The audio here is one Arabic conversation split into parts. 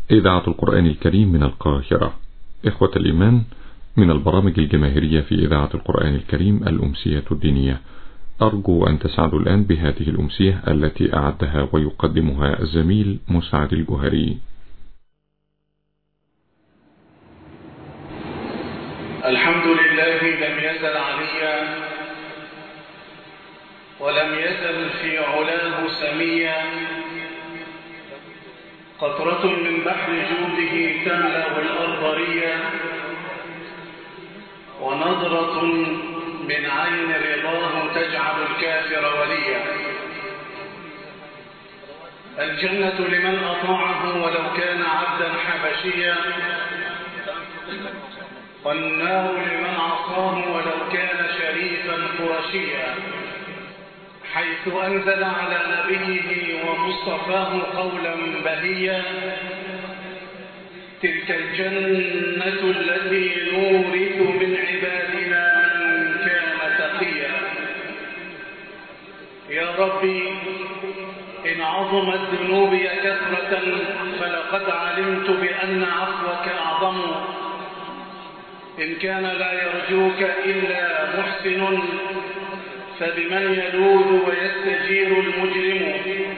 إذاعة القرآن الكريم من القاهرة. إخوة الإيمان، من البرامج الجماهيرية في إذاعة القرآن الكريم الأمسية الدينية. أرجو أن تسعدوا الآن بهذه الأمسية التي أعدها ويقدمها الزميل مسعد الجوهري. الحمد لله لم يزل عليا ولم يزل في علاه سميا، قطرة من بحر جوده تملأ الأرض ريا، ونظرة من عين رضاه تجعل الكافر وليا. الجنة لمن أطاعه ولو كان عبدا حبشيا، والنار لمن عصاه ولو كان شريفا قرشيا، حيث أنزل على نبيه ومصطفاه قولا بهيا: تلك الجنة التي نورث من عبادنا من كان تقيا. يا ربي، إن عظمت ذنوبي كثرة فلقد علمت بأن عفوك أعظم. إن كان لا يرجوك إلا محسن فبمن يلوذ ويستجير المجرم.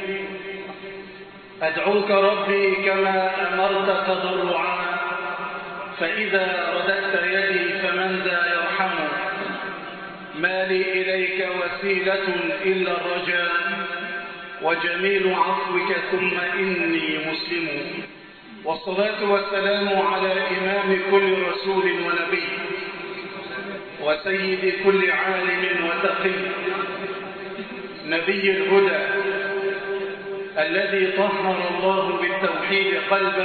أدعوك ربي كما أمرت تضرعا، فإذا رددت يدي فمن ذا يرحم. ما لي إليك وسيلة إلا الرجاء، وجميل عفوك ثم إني مسلم. والصلاة والسلام على إمام كل رسول ونبي، وسيد كل عالم وتقي، نبي الهدى الذي طهر الله بالتوحيد قلبه،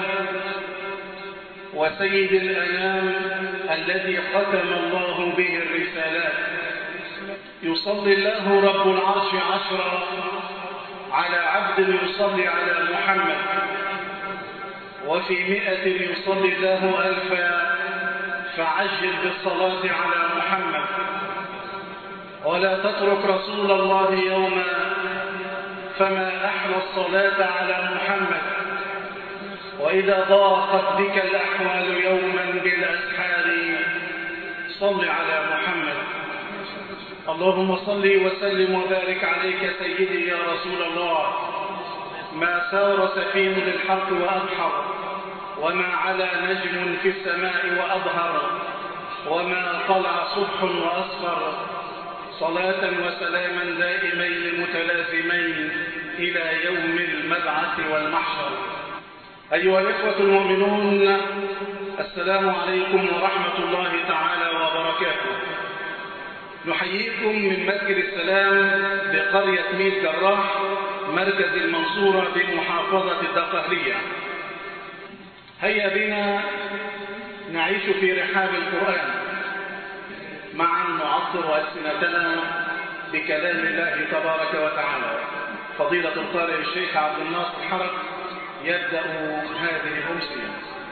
وسيد الأنام الذي ختم الله به الرسالات. يصلي الله رب العرش 10 على عبد يصلي على محمد، وفي 100 يصلي الله 1000، فعجل بالصلاة على محمد. ولا تترك رسول الله يوما، فما أحلى الصلاة على محمد. وإذا ضاقت بك الأحوال يوما بالأسحار، صل على محمد. اللهم صل وسلم وبارك عليك سيدي يا رسول الله. ما سار سفينة الحق وأبحر، وما علا نجم في السماء وأظهر، وما طلع صبح وأصفر. صلاة وسلاما دائمين متلازمين إلى يوم المبعث والمحشر. أيها الإخوة المؤمنون، السلام عليكم ورحمة الله تعالى وبركاته. نحييكم من مسجد السلام بقرية ميت جراح، مركز المنصورة بمحافظة الدقهلية. هيا بنا نعيش في رحاب القرآن، معا نعطر ألسنتنا بكلام الله تبارك وتعالى. فضيلة القارئ الشيخ عبد الناصر حرق يبدأ هذه الأمسية.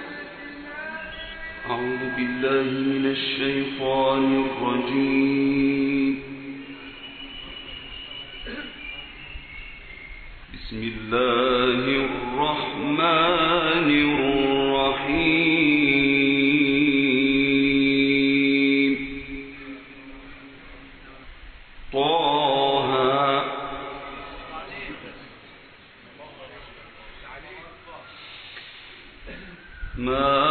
أعوذ بالله من الشيطان الرجيم. بسم الله الرحمن الرحيم. طه ما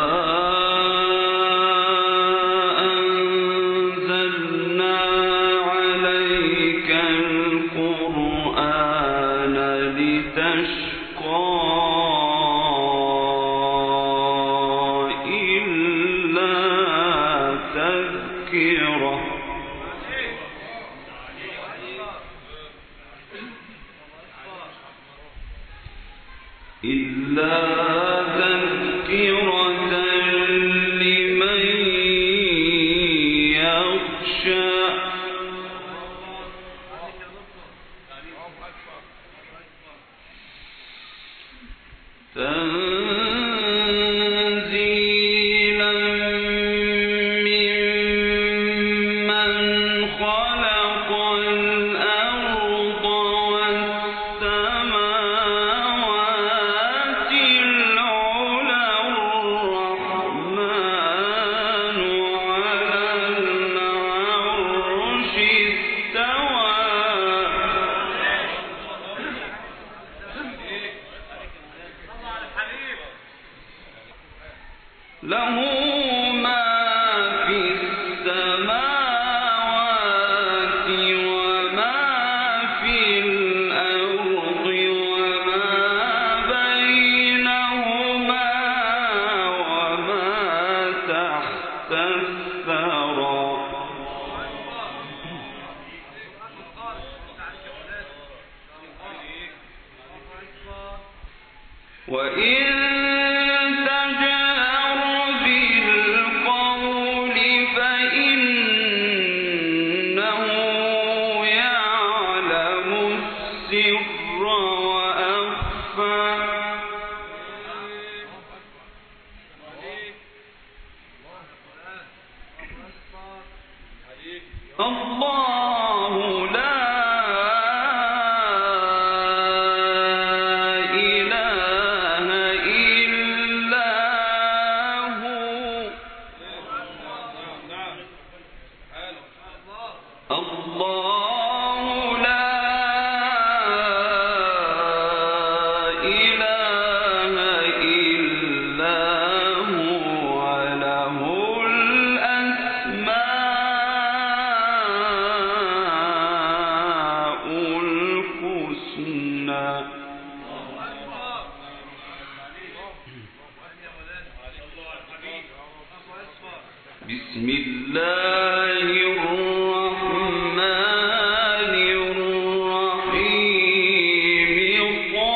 السماوات العلى له ما في السماوات وما في الأرض وما بينهما وما تحت الثرى وإن تجهر بالقول فإنه يعلم السر وأخفى الله لا إله إلا هو الله لا إله إلا هو له الأسماء الحسنى بسم الله الرحمن الرحيم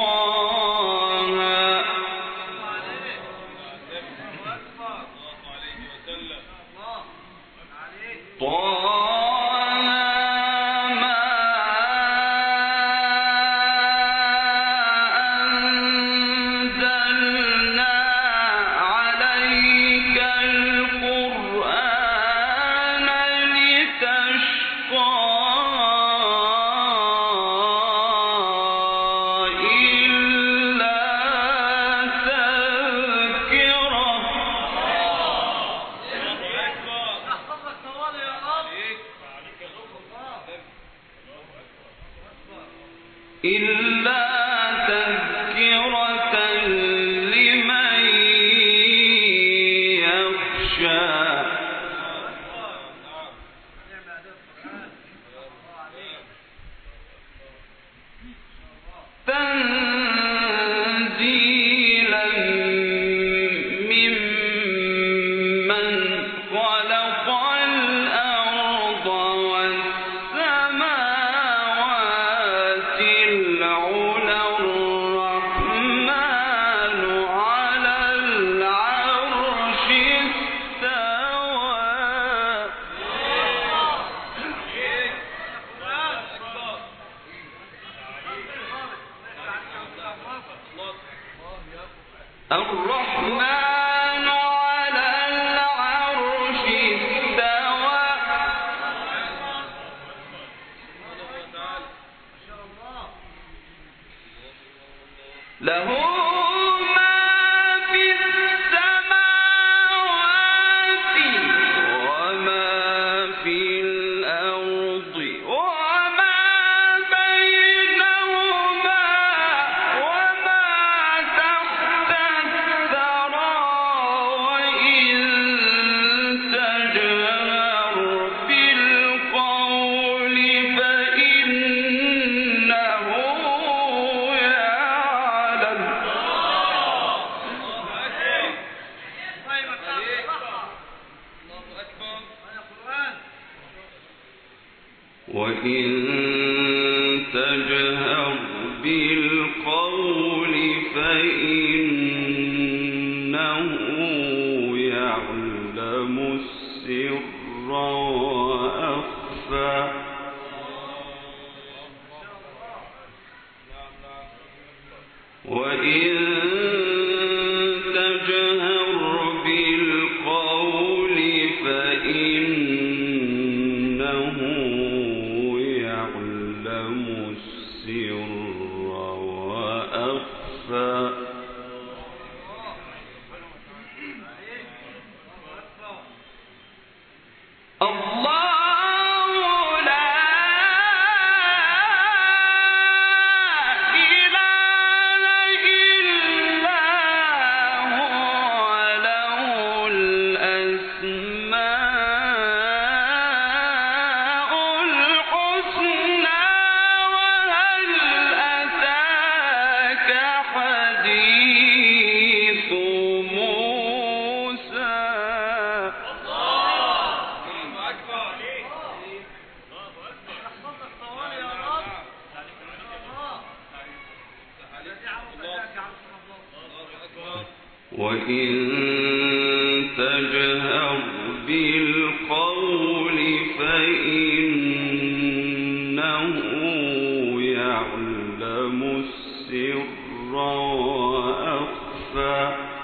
طه ما أنزلنا عليك القرآن لتشقى إلا تذكرة إلا تذكرة لمن يخشى تنزيلا ممن خلق الأرض والسماوات العلى الرحمن على العرش استوى الرحمن على العرش استوى له ما في السماوات وما في الأرض وما بينهما وما تحت الثرى وإن تجهر بالقول فإنه يعلم وإن تجهر بالقول فإنه يعلم السر وأخفى وإن تجهر بالقول فإنه يعلم السر وأخفى وإن تجهر بالقول فإنه يعلم السر وأخفى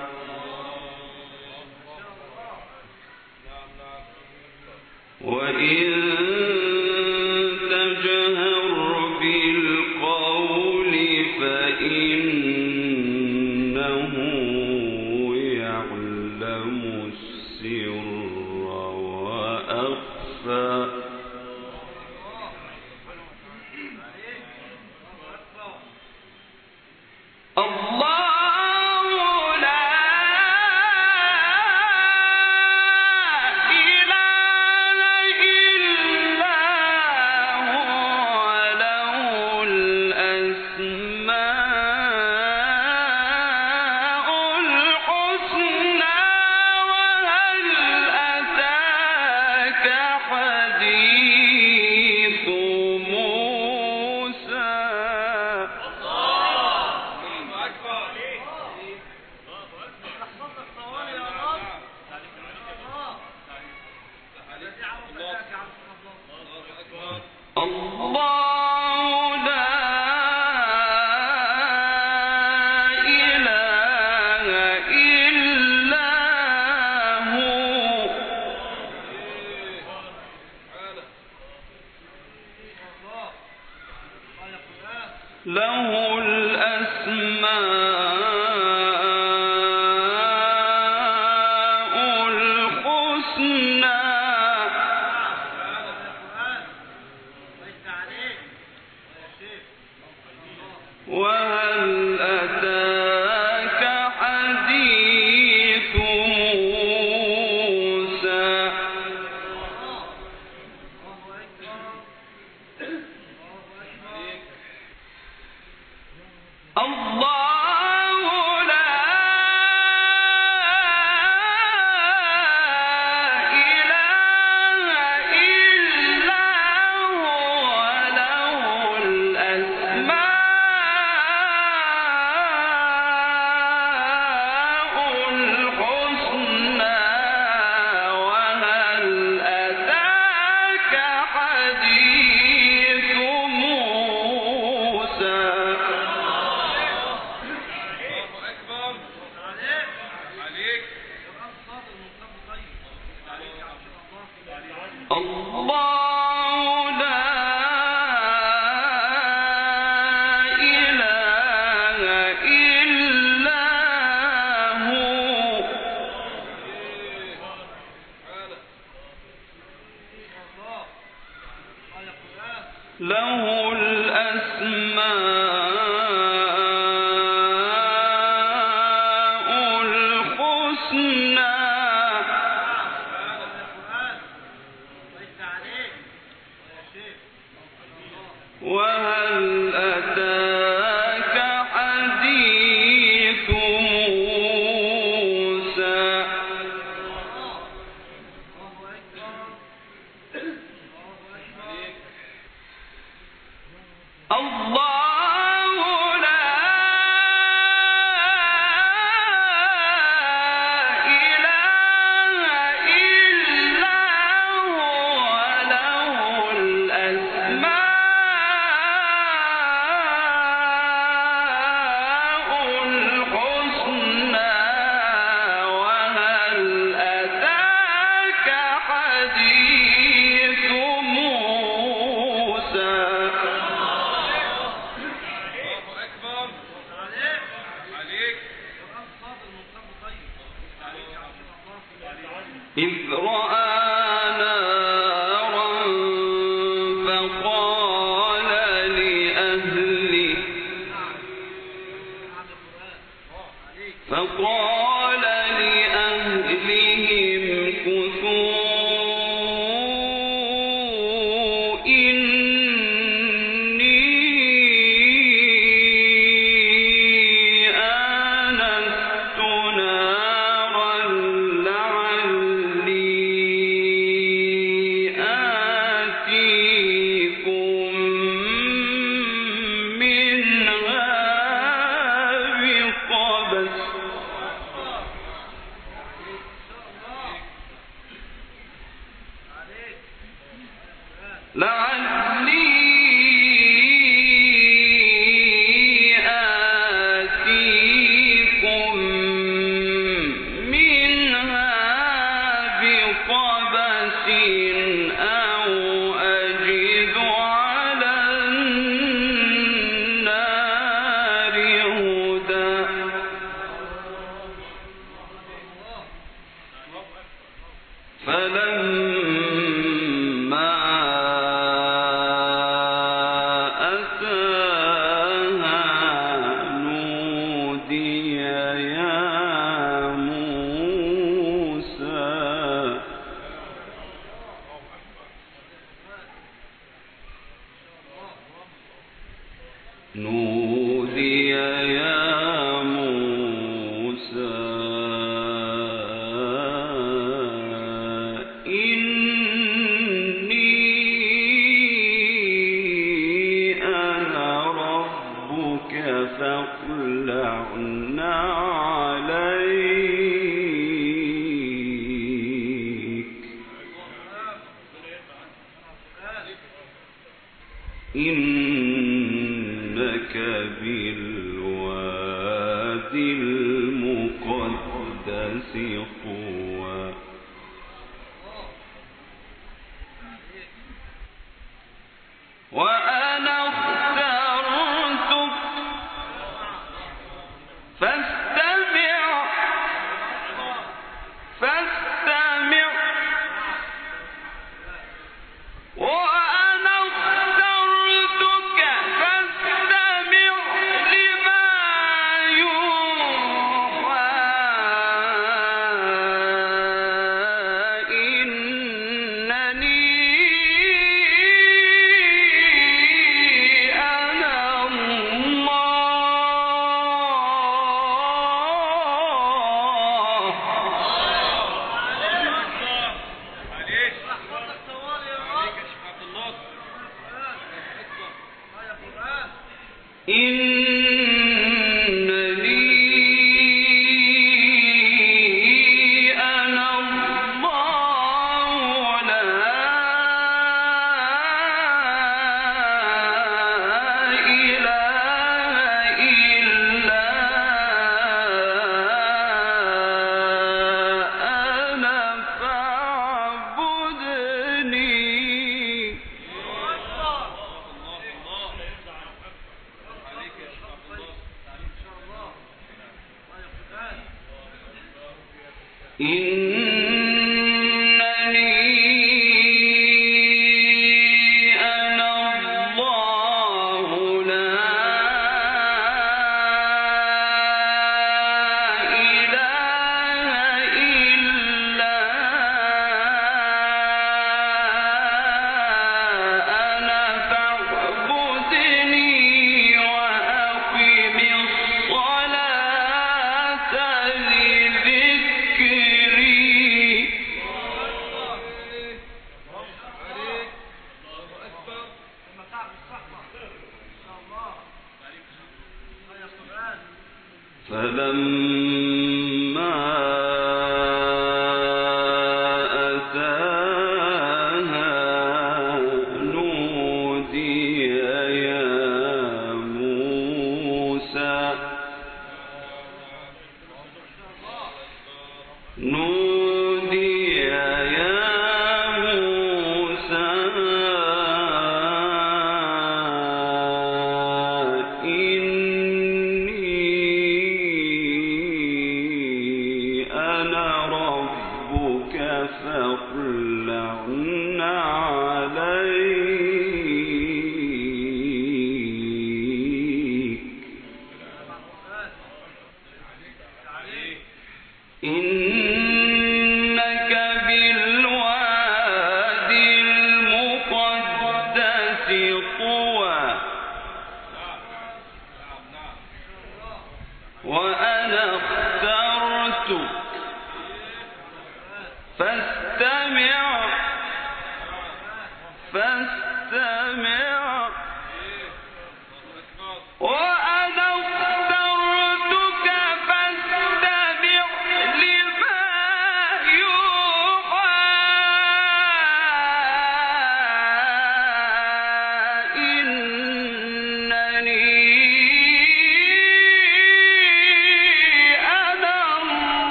وإن تجهر بالقول فإنه يعلم السر وأخفى له الأسماء الحسنى وهل أتاك حديث موسى الله لا إله إلا هو له الأسماء الحسنى وهل أتاك حديث موسى الله لا إله إلا هو له الأسماء الحسنى وهل أتاك حديث موسى الله لا إله إلا هو له الأسماء الحسنى وهل أتاك حديث موسى إذ رأى نارا فقال لأهلهم كثوا إني آنست نارا لعلي آتيكم منها بقبس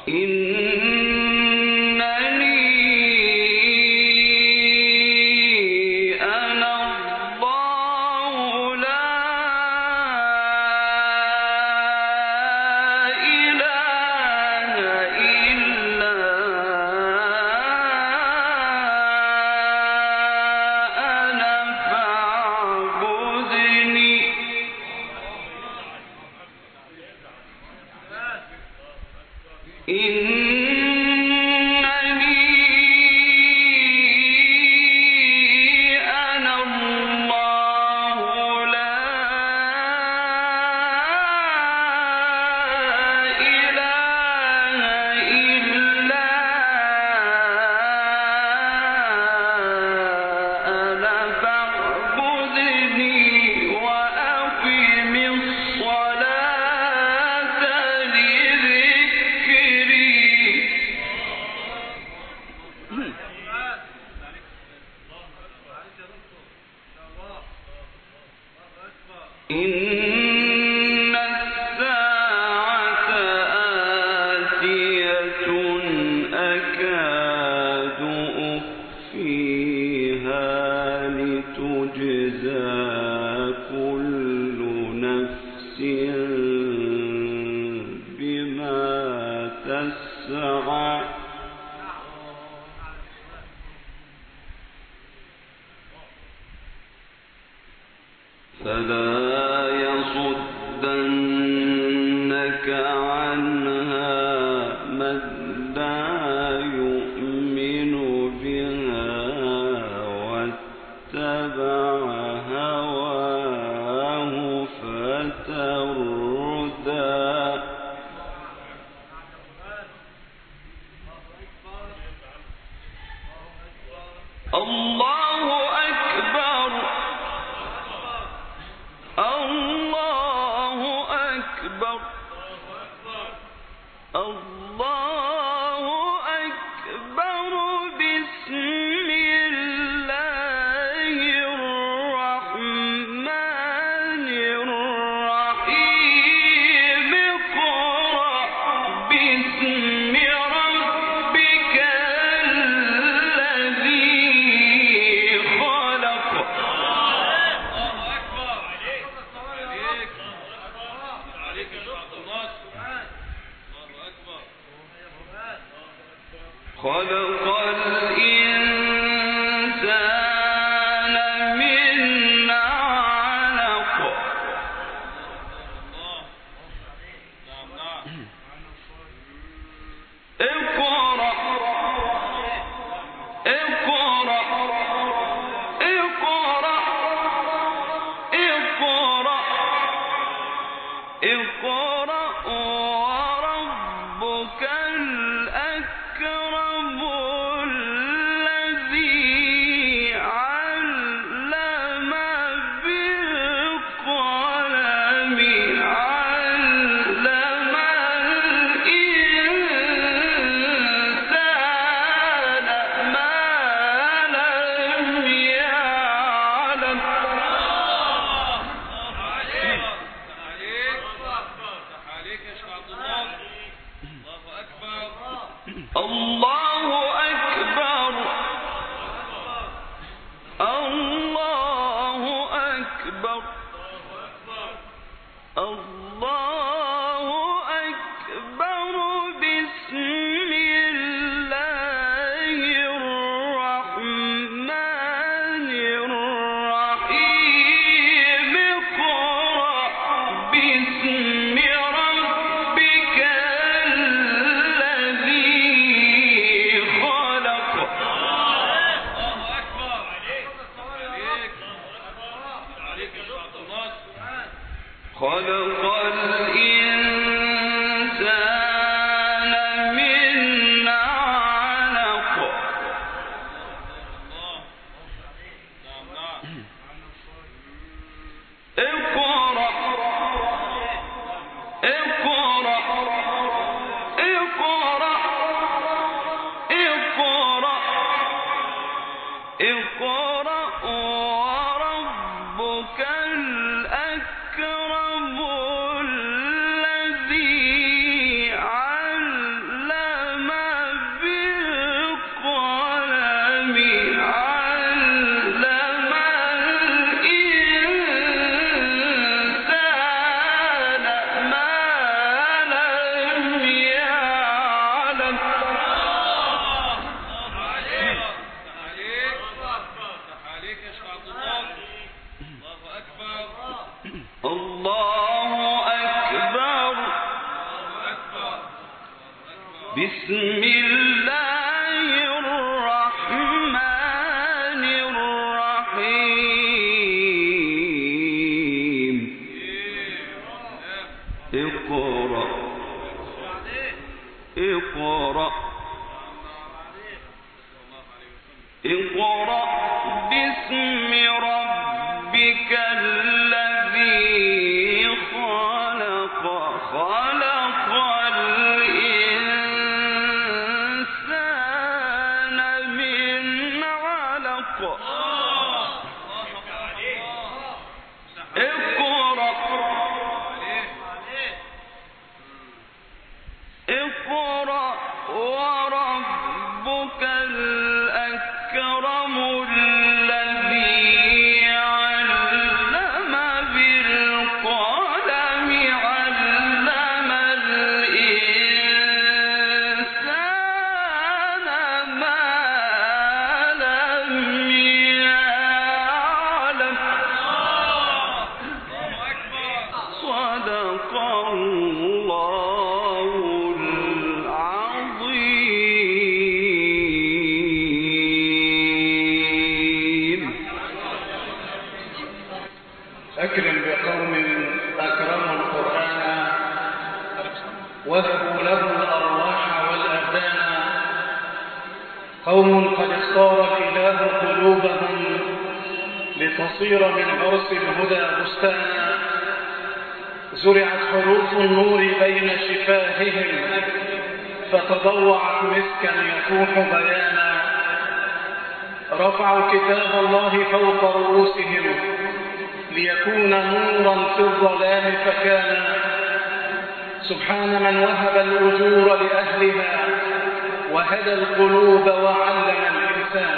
فلا يصدنك عنها من لا يؤمن بها واتبع هواه فتردى. الله أكبر الله أكبر الله أكبر. بسم الله الرحمن الرحيم. اقرأ باسم ربك الذي خلق. خلق الإنسان من علق. اقرأ اقرأ اقرأ اقرأ اقرأ وربك الأكرم الذي علم بالقلم علم الإنسان ما لم يعلم. الله أكبر الله أكبر الله أكبر. بسم الله الرحمن الرحيم. اقرأ باسم ربك الذي بسم الله الرحمن الرحيم اقرأ باسم ربك الذي خلق الإنسان من علق اقرأ وربك الأكرم الذي علم بالقلم علم الإنسان ما لم يعلم صدق الله العظيم. أكرم بقوم أكرموا القرآن وهبوا له الأرواح والأبدان، قوم قد اختار الإله قلوبهم لتصير من غرس الهدى بستانا، زرعت حروف النور بين شفاههم فتضوعت مسكا يفوح بيانا، رفعوا كتاب الله فوق رؤوسهم ليكون نورا في الظلام فكان، سبحان من وهب الأجور لأهلها وهدى القلوب وعلم الإنسان.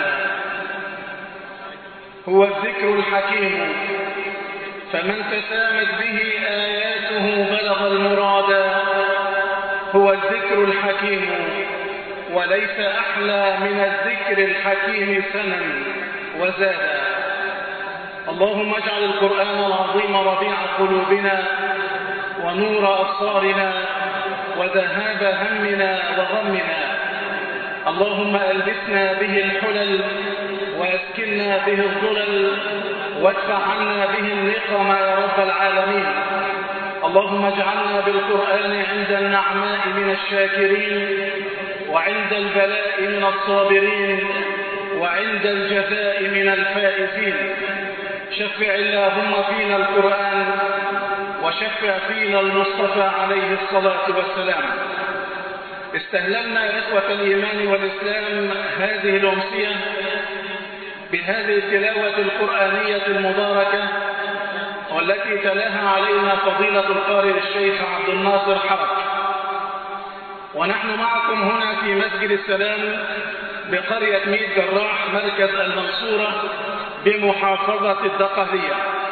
هو الذكر الحكيم فمن تسامت به آياته بلغ المرادا، هو الذكر الحكيم وليس أحلى من الذكر الحكيم سنا وزادا. اللهم اجعل القرآن العظيم ربيع قلوبنا ونور أبصارنا وذهاب همنا وغمنا. اللهم ألبسنا به الحلل وأسكننا به الظلل وادفع عنا به النقم يا رب العالمين. اللهم اجعلنا بالقرآن عند النعماء من الشاكرين، وعند البلاء من الصابرين، وعند الجزاء من الفائزين. شفع اللهم فينا القرآن وشفع فينا المصطفى عليه الصلاة والسلام. استهللنا إخوة الإيمان والإسلام هذه الأمسية بهذه التلاوة القرآنية المباركة، والتي تلاها علينا فضيلة القارئ الشيخ عبد الناصر حرك، ونحن معكم هنا في مسجد السلام بقرية ميت جراح مركز المنصورة بمحافظة الدقهلية.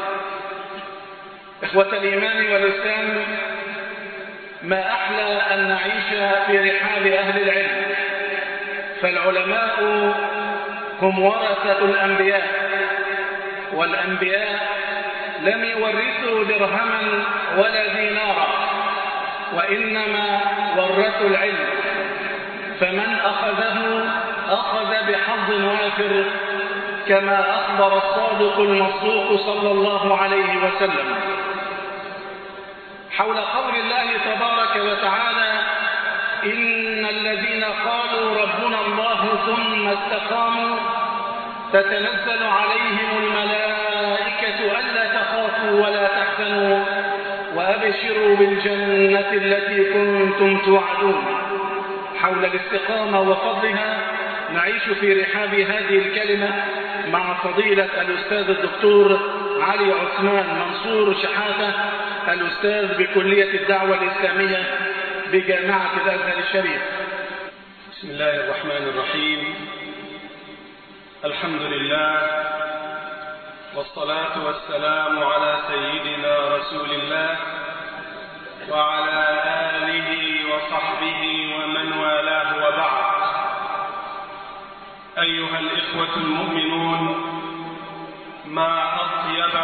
إخوة الإيمان والإسلام، ما أحلى أن نعيش في رحاب أهل العلم، فالعلماء هم ورثة الأنبياء، والأنبياء لم يورثوا درهما ولا دينارا، وإنما ورثوا العلم، فمن أخذه أخذ بحظ وافر، كما أخبر الصادق المصدوق صلى الله عليه وسلم حول قول الله تبارك وتعالى: إن الذين قالوا ربنا الله ثم استقاموا تتنزل عليهم الملائكة ألا تخافوا ولا تحزنوا وأبشروا بالجنة التي كنتم توعدون. حول الاستقامة وفضلها نعيش في رحاب هذه الكلمة مع فضيلة الأستاذ الدكتور علي عثمان منصور شحاتة، الأستاذ بكلية الدعوة الإسلامية بجامعة الأزهر الشريف. بسم الله الرحمن الرحيم. الحمد لله والصلاة والسلام على سيدنا رسول الله وعلى آله وصحبه ومن والاه، وبعد. أيها الإخوة المؤمنون، ما أطيب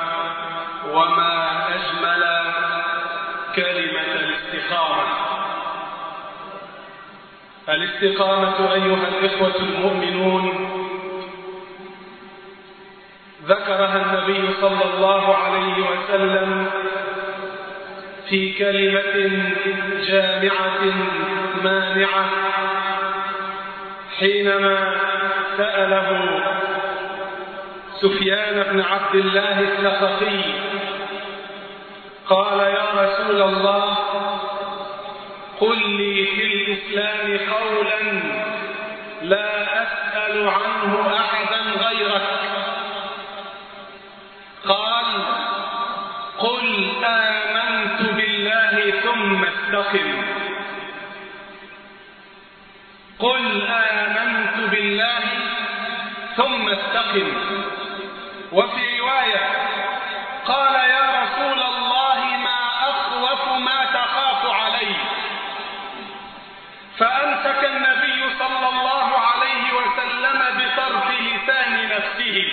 وما أجمل كلمة الاستقامة. الاستقامة أيها الإخوة المؤمنون ذكرها النبي صلى الله عليه وسلم في كلمة جامعة مانعة حينما سأله سفيان بن عبد الله الثقفي قال: يا رسول الله، قل لي في الإسلام قولا لا أسأل عنه أحدا غيرك. قال: قل آمنت بالله ثم استقم. قل آمنت بالله ثم استقم. وفي رواية قال: يا رسول الله، ما أخوف ما تخاف عليه. فأمسك النبي صلى الله عليه وسلم بطرف لسان نفسه.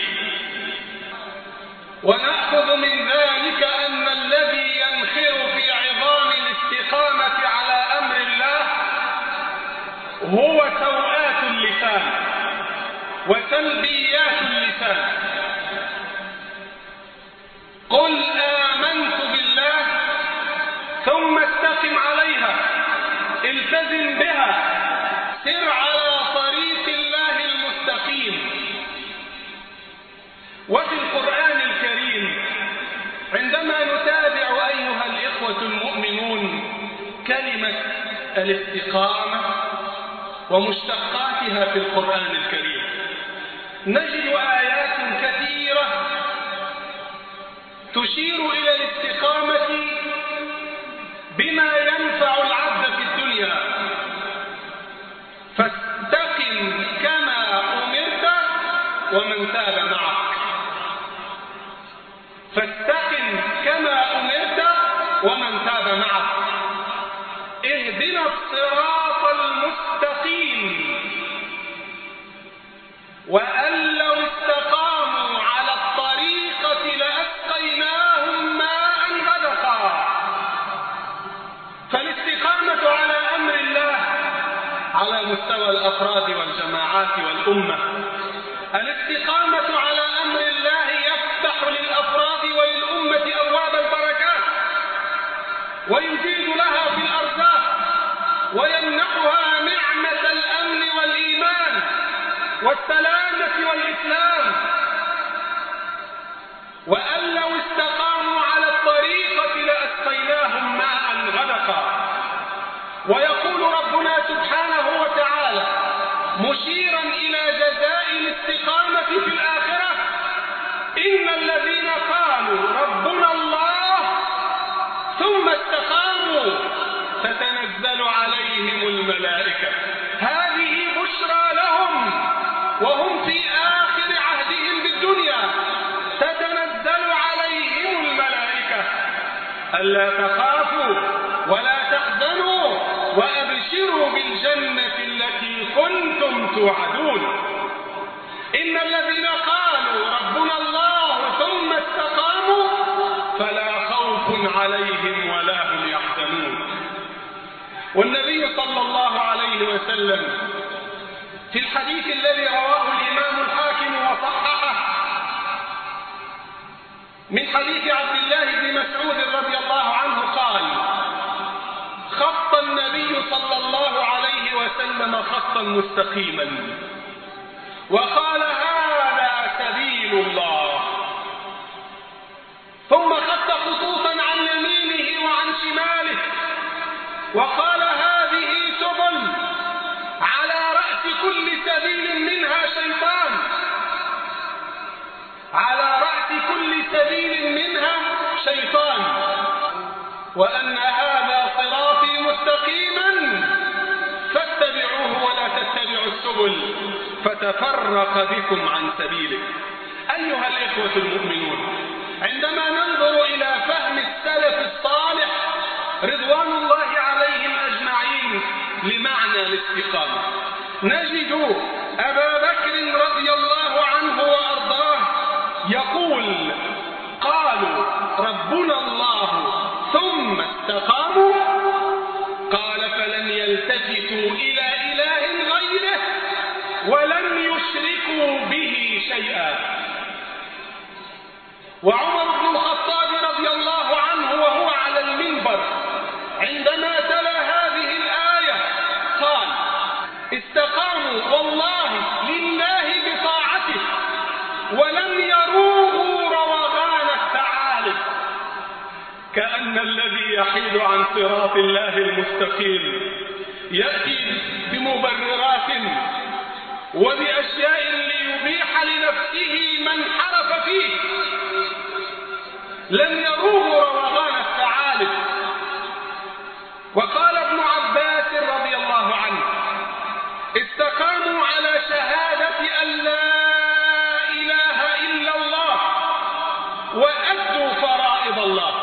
ونأخذ من ذلك أن الذي ينخر في عظام الاستقامة على أمر الله هو سوءات اللسان وسلبيات اللسان. قل آمنت بالله ثم استقم عليها، التزم بها، سر على طريق الله المستقيم. وفي القرآن الكريم عندما نتابع أيها الإخوة المؤمنون كلمة الاستقامة ومشتقاتها في القرآن الكريم نجد آيات كثيرة تشير إلى الاستقامة بما ينفع العبد في الدنيا. فاستقم كما أمرت ومن تاب معك. فاستقم كما أمرت ومن تاب معك. اهدنا الصراط المستقيم. وأن لو استقاموا على الطريقة لأسقيناهم ماء غدقا. فالاستقامة على أمر الله على مستوى الأفراد والجماعات والأمة. الاستقامة على أمر الله يفتح للأفراد وللأمة أبواب البركات ويزيد لها في الأرزاق ويمنحها نعمة الأمن والإيمان والسلامة والإسلام. وأن لو استقاموا على الطريقة لأسقيناهم ماء غدقا. ويقول ربنا سبحانه وتعالى مشيرا إلى جزاء الاستقامة في الآخرة: إن الذين قالوا ربنا الله ثم استقاموا تتنزل عليهم الملائكة. هذه بشرى لهم وهم في آخر عهدهم بالدنيا. تتنزل عليهم الملائكة ألا تخافوا ولا تحزنوا وأبشروا بالجنة التي كنتم توعدون. إن الذين قالوا ربنا الله ثم استقاموا فلا خوف عليهم ولا هم يحزنون. والنبي صلى الله عليه وسلم في الحديث الذي رواه الإمام الحاكم وصححه من حديث عبد الله بن مسعود رضي الله عنه قال: خط النبي صلى الله عليه وسلم خطا مستقيما وقال: هذا سبيل الله. ثم خط خطوطا عن يمينه وعن شماله وقال: هذه سبل، على رأس كل سبيل منها شيطان. على رأس كل سبيل منها شيطان. وأن هذا صراطي مستقيما فاتبعوه ولا تتبعوا السبل فتفرق بكم عن سبيله. أيها الإخوة المؤمنون، عندما ننظر إلى فهم السلف الصالح رضوان الله عليهم أجمعين لمعنى الاستقامة نجد أبا بكر رضي الله عنه وأرضاه يقول: قالوا ربنا الله ثم استقاموا. قال: فلم يلتفتوا إلى إله شيئا. وعمر بن الخطاب رضي الله عنه وهو على المنبر عندما تلا هذه الآية قال: استقاموا والله لله بطاعته ولم يروغوا روغان الثعالب. كأن الذي يحيد عن صراط الله المستقيم يأتي بمبررات وبأشياء ليبيح لنفسه من حرف فيه. لم يروغوا روغان الثعالب. وقال ابن عباس رضي الله عنه: استقاموا على شهادة أن لا إله إلا الله وأدوا فرائض الله.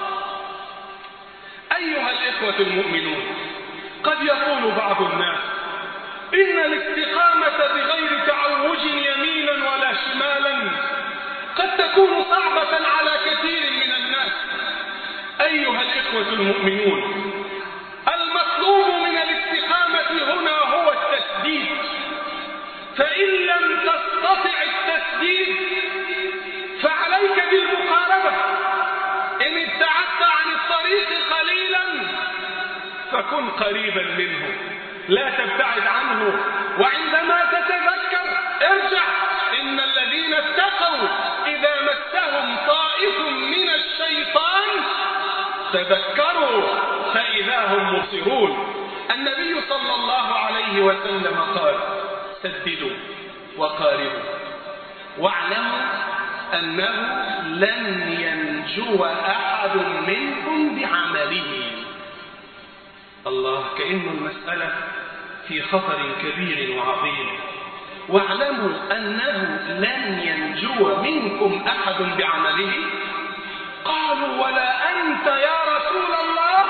أيها الإخوة المؤمنون، قد يقول بعض الناس إن الاستقامة بغير تعوج يمينا ولا شمالا قد تكون صعبة على كثير من الناس. أيها الإخوة المؤمنون، المطلوب من الاستقامة هنا هو التسديد. فإن لم تستطع التسديد فعليك بالمقاربة. إن ابتعدت عن الطريق قليلا فكن قريبا منه، لا تبتعد عنه. وعندما تتذكر ارجع. إن الذين اتقوا إذا مسهم طائف من الشيطان تذكروا فإذا هم مبصرون. النبي صلى الله عليه وسلم قال: سددوا وقاربوا واعلموا أنه لن ينجو أحد منكم بعمله. الله، كأن المسألة في خطر كبير وعظيم. واعلموا أنه لن ينجو منكم أحد بعمله. قالوا: ولا أنت يا رسول الله؟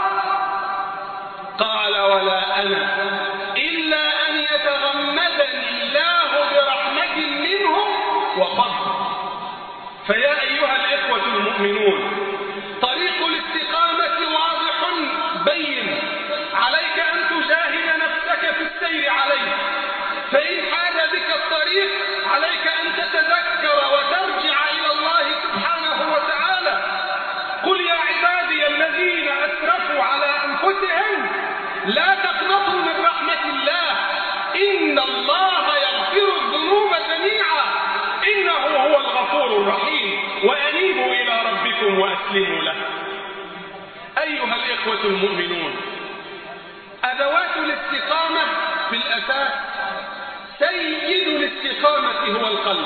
قال: ولا أنا إلا أن يتغمدني الله برحمة منه وفضل. فيا أيها الإخوة المؤمنون، طريق الاستقامة واضح بين. عليك أن تجاهد نفسك في السير عليه. فإن حال بك الطريق عليك أن تتذكر وترجع إلى الله سبحانه وتعالى. قل يا عبادي الذين أسرفوا على أنفسهم لا تقنطوا من رحمة الله إن الله يغفر الذنوب جميعا إنه هو الغفور الرحيم وأنيبوا إلى ربكم وأسلموا له. أيها الإخوة المؤمنون، أدوات الاستقامة في الأساس سيد الاستقامة هو القلب.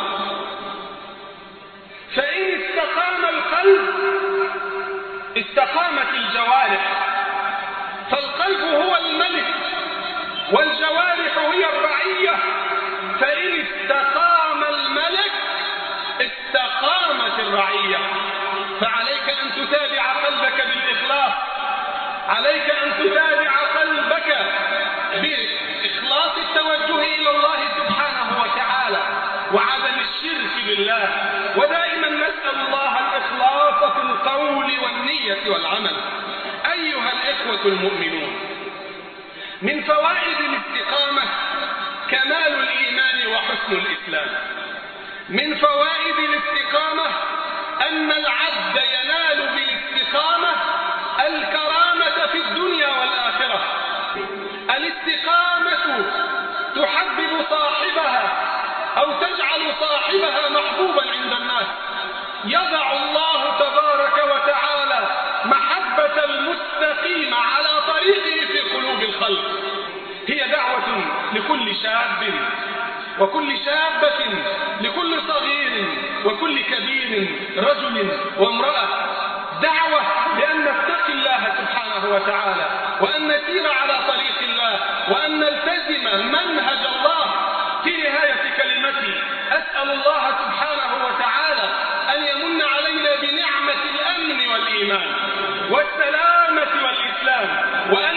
فإن استقام القلب استقامت الجوارح. فالقلب هو الملك والجوارح هي الرعية. فإن استقام الملك استقامت الرعية. فعليك أن تتابع قلبك بالإخلاص. عليك أن تتابع قلبك بإخلاص التوجه إلى الله سبحانه وتعالى وعدم الشرك بالله. ودائما نسأل الله الإخلاص في القول والنية والعمل. أيها الإخوة المؤمنون، من فوائد الاستقامة كمال الإيمان وحسن الإسلام. من فوائد الاستقامة أن العبد ينال بالاستقامة الكرامة في الدنيا والآخرة. الاستقامة تحبب صاحبها أو تجعل صاحبها محبوبا عند الناس. يضع الله تبارك وتعالى محبة المستقيم على طريقه في قلوب الخلق. هي دعوة لكل شاب وكل شابة، لكل صغير وكل كبير، رجل وامرأة. دعوة لأن نتقي الله سبحانه وتعالى وأن نسير على طريق الله وأن نلتزم منهج الله. في نهاية كلمتي أسأل الله سبحانه وتعالى أن يمن علينا بنعمة الأمن والإيمان والسلامة والإسلام، وأن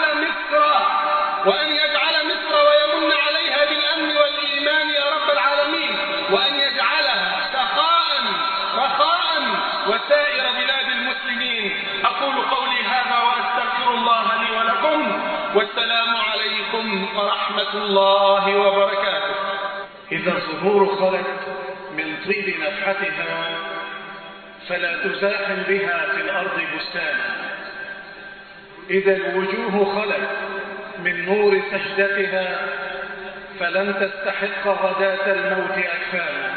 يجعل مصر ويمن عليها بالأمن والإيمان يا رب العالمين، وأن يجعلها سخاء رخاء وسائر بلاد المسلمين. أقول قولي هذا وأستغفر الله لي ولكم، والسلام عليكم ورحمة الله وبركاته. إذا الزهور خلت من طيب نفحتها فلا تزاحم بها في الأرض بستانا، إذا الوجوه خلت من نور سجدتها فلن تستحق غداة الموت أكفانا،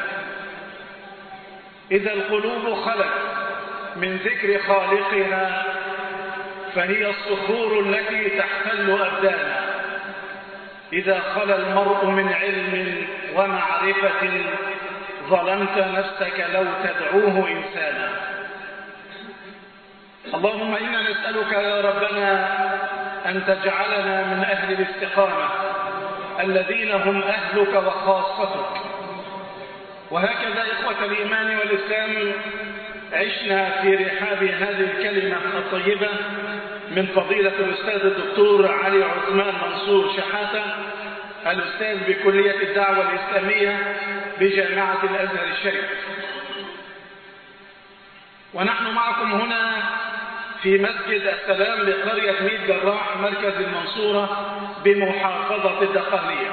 إذا القلوب خلت من ذكر خالقها فهي الصخور التي تحتل أبدانا، إذا خلا المرء من علم ومعرفة ظلمت نفسك لو تدعوه إنسانا. اللهم إنا نسألك يا ربنا أن تجعلنا من أهل الاستقامة الذين هم أهلك وخاصتك. وهكذا إخوة الإيمان والإسلام عشنا في رحاب هذه الكلمة الطيبة من فضيلة الأستاذ الدكتور علي عثمان منصور شحاتة، الأستاذ بكلية الدعوة الإسلامية بجامعة الأزهر الشريف. ونحن معكم هنا في مسجد السلام لقرية ميت جراح مركز المنصورة بمحافظة الدقهلية.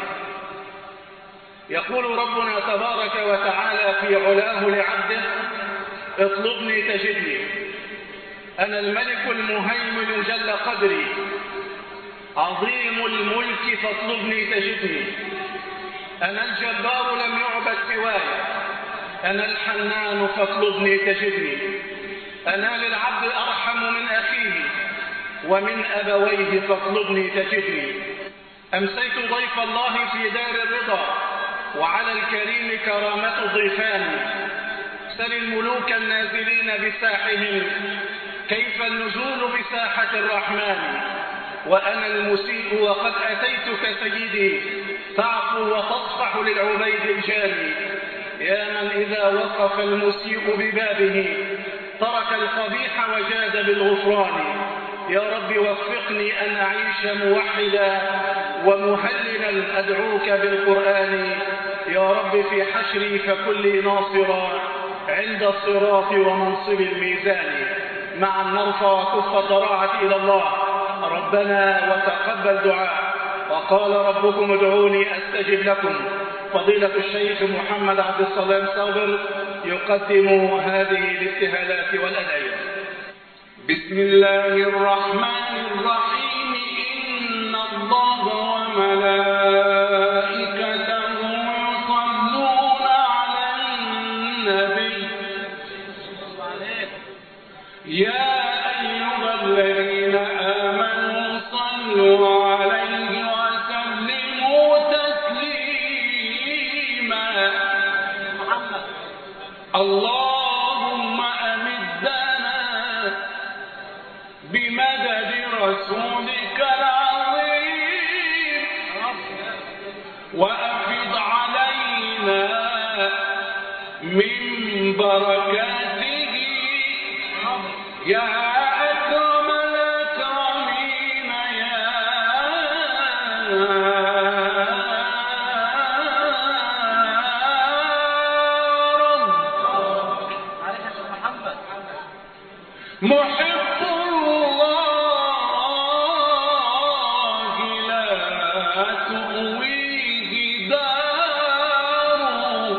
يقول ربنا تبارك وتعالى في علاه لعبده: اطلبني تجدني، أنا الملك المهيمن جل قدري، عظيم الملك فاطلبني تجدني، أنا الجبار لم يعبد سواي، أنا الحنان فاطلبني تجدني، أنا للعبد أرحم من أخيه ومن أبويه فاطلبني تجدني. أمسيت ضيف الله في دار الرضا وعلى الكريم كرامة ضيفان، سل الملوك النازلين بساحهم كيف النزول بساحة الرحمن، وأنا المسيء وقد أتيتك سيدي تعفو وتصفح للعبيد الجاني، يا من إذا وقف المسيء ببابه ترك القبيح وجاد بالغفران. يا رب وفقني أن أعيش موحدا ومهللا أدعوك بالقرآن، يا رب في حشري فكل ناصرا عند الصراط ومنصب الميزان، معا نرفع وكف الضراعة إلى الله ربنا وتقبل دعاء، وقال ربكم ادعوني أستجب لكم. فضيلة الشيخ محمد عبد السلام صابر يقدم هذه الابتهالات والأدعية. بسم الله الرحمن الرحيم. إن الله وملائكته يصلون على النبي يا أيها الذين آمنوا صلوا عليه وسلموا تسليما. اللهم أمدنا بمدد رسولك العظيم وأفض علينا من بركاته يا أكرم الأكرمين يا رب. محب الله لا تؤويه داره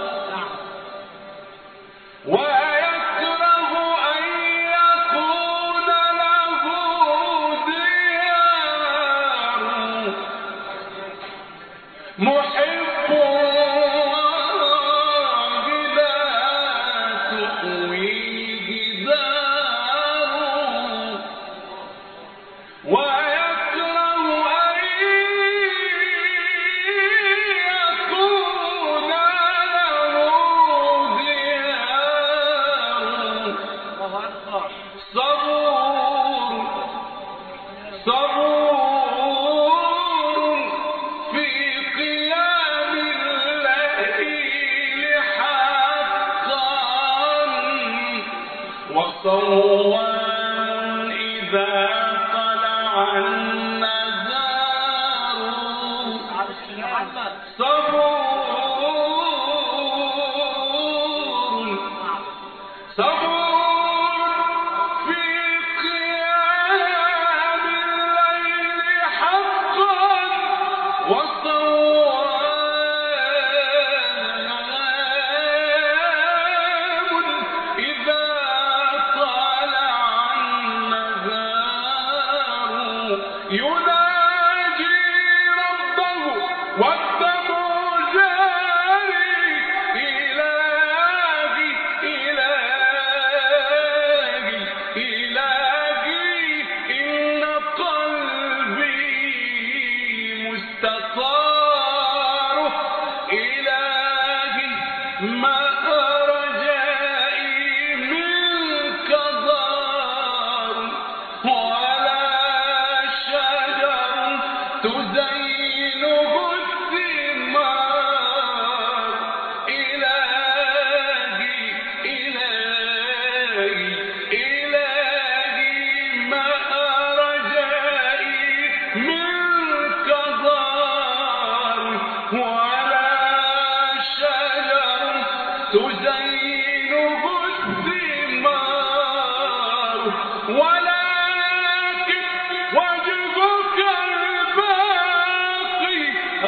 ويكره أن يكون له ديار. محب الله لا تؤويه داره ويكره أن يكون له ديار. صبور صبور في قيام الليل حقا وصوان إذا طلع النهار. صبور في قيام الليل حقا وصوان تصارف إلهي ما رجائي منك ضار ولا شجر تزينه الثمار إلهي إلهي إلهي ما رجائي منك ضار ولا شجر تزينه الثمار ولكن وجهك الباقي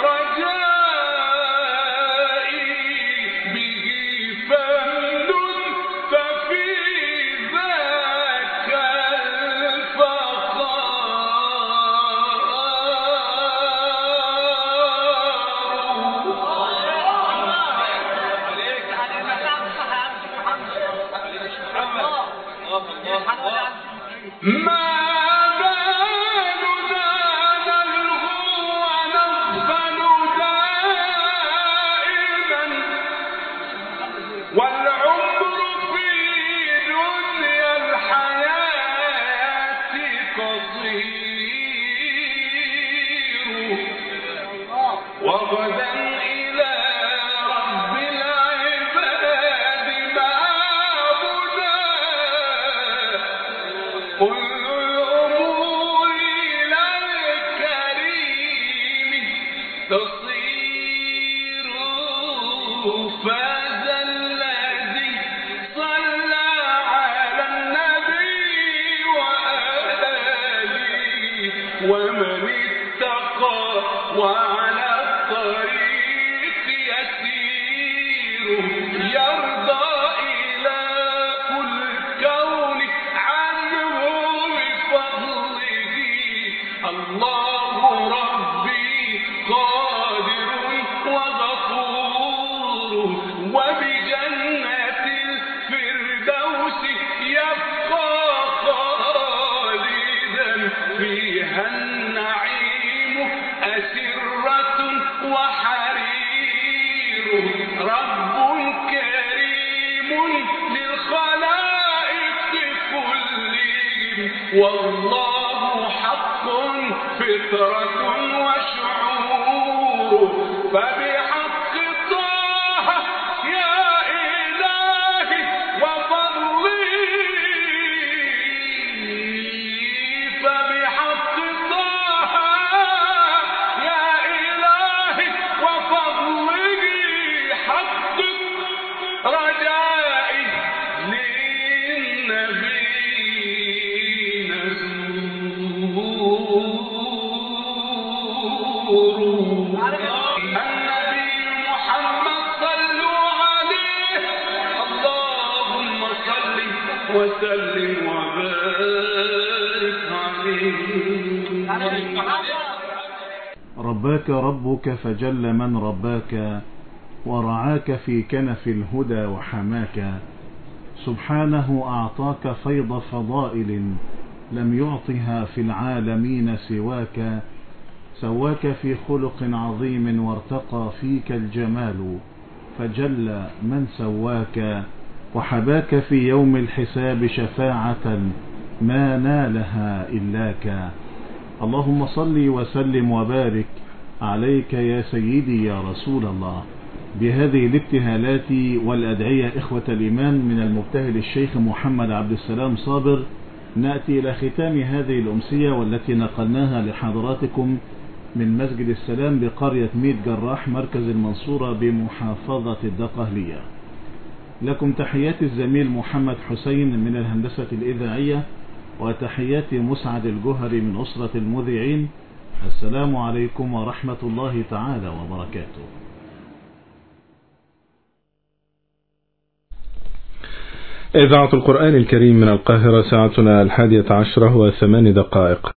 رجائي به فمن ففي ذاك ما بال ذا نلغو ونغفل دائما والعمر في دنيا الحياة قصير وغدا إلى رب العباد مآبنا كل الأمور إلى الكريم تصير فاز الذي صلى على النبي وآله ومن اتقى وعلى الطريق يسير يرضى إله الكون عنه بفضله الله ربي قادر وغفور وبجنة الفردوس يبقى خالدا فيها النعيم أسرة وحرير رب كريم للخلائق كلهم والله حق فطرة وشعور فبحق طه يا إلهي وفضلي فبحق طه يا إلهي وفضلي حقق رجائي للنبي النبي محمد صلوا عليه اللهم صل وسلم وبارك عليه رباك ربك فجل من رباك ورعاك في كنف الهدى وحماك سبحانه أعطاك فيض فضائل لم يعطها في العالمين سواك سواك في خلق عظيم وارتقى فيك الجمال فجل من سواك وحباك في يوم الحساب شفاعة ما نالها إلاك اللهم صل وسلم وبارك عليك يا سيدي يا رسول الله. بهذه الابتهالات والأدعية إخوة الإيمان من المبتهل الشيخ محمد عبد السلام صابر نأتي إلى ختام هذه الأمسية والتي نقلناها لحضراتكم من مسجد السلام بقرية ميت جراح مركز المنصورة بمحافظة الدقهلية. لكم تحيات الزميل محمد حسين من الهندسة الإذاعية وتحيات مسعد الجهري من أسرة المذيعين. السلام عليكم ورحمة الله تعالى وبركاته. إذاعة القرآن الكريم من القاهرة، ساعتنا 11:08.